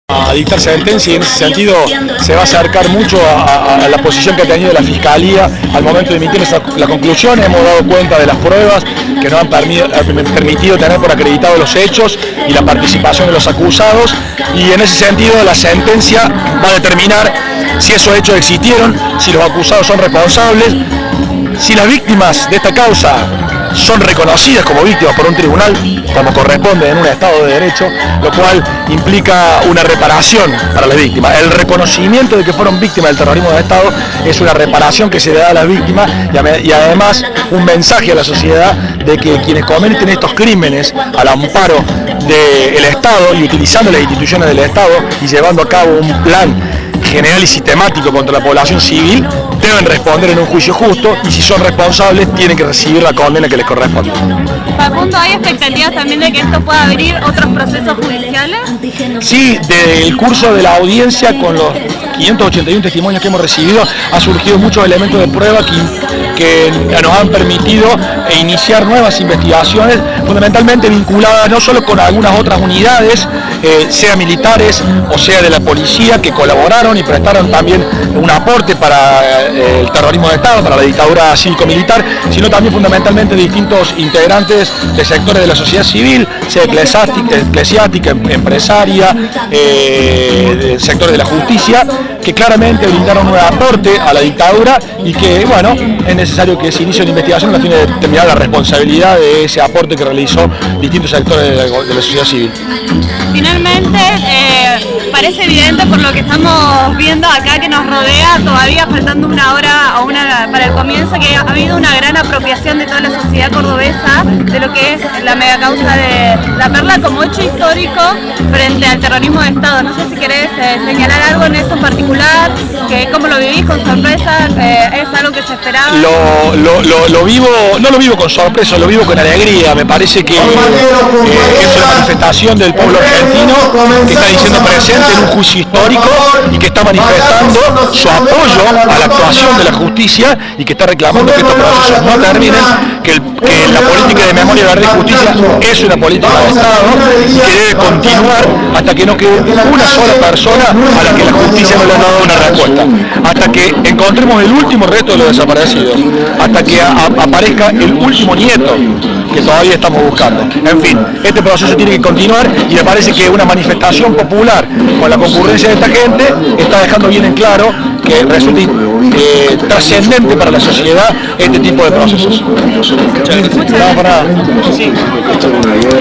a dictar sentencia y en ese sentido se va a acercar mucho a la posición que ha tenido la Fiscalía al momento de emitir la conclusión. Hemos dado cuenta de las pruebas que nos han permitido tener por acreditados los hechos y la participación de los acusados, y en ese sentido la sentencia va a determinar si esos hechos existieron, si los acusados son responsables, si las víctimas de esta causa son reconocidas como víctimas por un tribunal, como corresponde en un Estado de Derecho, lo cual implica una reparación para las víctimas. El reconocimiento de que fueron víctimas del terrorismo de Estado es una reparación que se le da a las víctimas y además un mensaje a la sociedad de que quienes cometen estos crímenes al amparo del Estado y utilizando las instituciones del Estado y llevando a cabo un plan general y sistemático contra la población civil, deben responder en un juicio justo, y si son responsables tienen que recibir la condena que les corresponde. Facundo, ¿hay expectativas también de que esto pueda abrir otros procesos judiciales? Sí, del curso de la audiencia con los 581 testimonios que hemos recibido ha surgido muchos elementos de prueba que nos han permitido iniciar nuevas investigaciones, fundamentalmente vinculadas no solo con algunas otras unidades, sea militares o sea de la policía, que colaboraron y prestaron también un aporte para el terrorismo de Estado, para la dictadura cívico-militar, sino también fundamentalmente distintos integrantes de sectores de la sociedad civil, sea eclesiástica, empresaria, sectores de la justicia, que claramente brindaron un aporte a la dictadura y que, bueno, es necesario que se inicie una investigación a fin de determinar la responsabilidad de ese aporte que realizó distintos sectores de la sociedad civil. Finalmente, parece evidente por lo que estamos viendo acá que nos rodea, todavía faltando una hora para el comienzo, que ha habido una gran apropiación de toda la sociedad cordobesa de lo que es la megacausa de La Perla como hecho histórico frente al terrorismo de Estado. No sé si querés señalar algo en eso en particular, que cómo lo vivís con sorpresa, es algo que se esperaba. Lo vivo, no lo vivo con sorpresa, lo vivo con alegría. Me parece que es una manifestación del pueblo argentino que está diciendo presente en un juicio histórico y que está manifestando su apoyo a la actuación de la justicia y que está reclamando que estos procesos no terminen, que la política de memoria, verdad y justicia es una política de Estado y que debe continuar hasta que no quede una sola persona a la que la justicia no le ha dado una respuesta, hasta que encontremos el último resto de los desaparecidos, hasta que aparezca el último nieto que todavía estamos buscando. En fin, este proceso tiene que continuar y me parece que una manifestación popular con la concurrencia de esta gente está dejando bien en claro que resulta trascendente para la sociedad este tipo de procesos. Muchas gracias. No, para nada. Sí.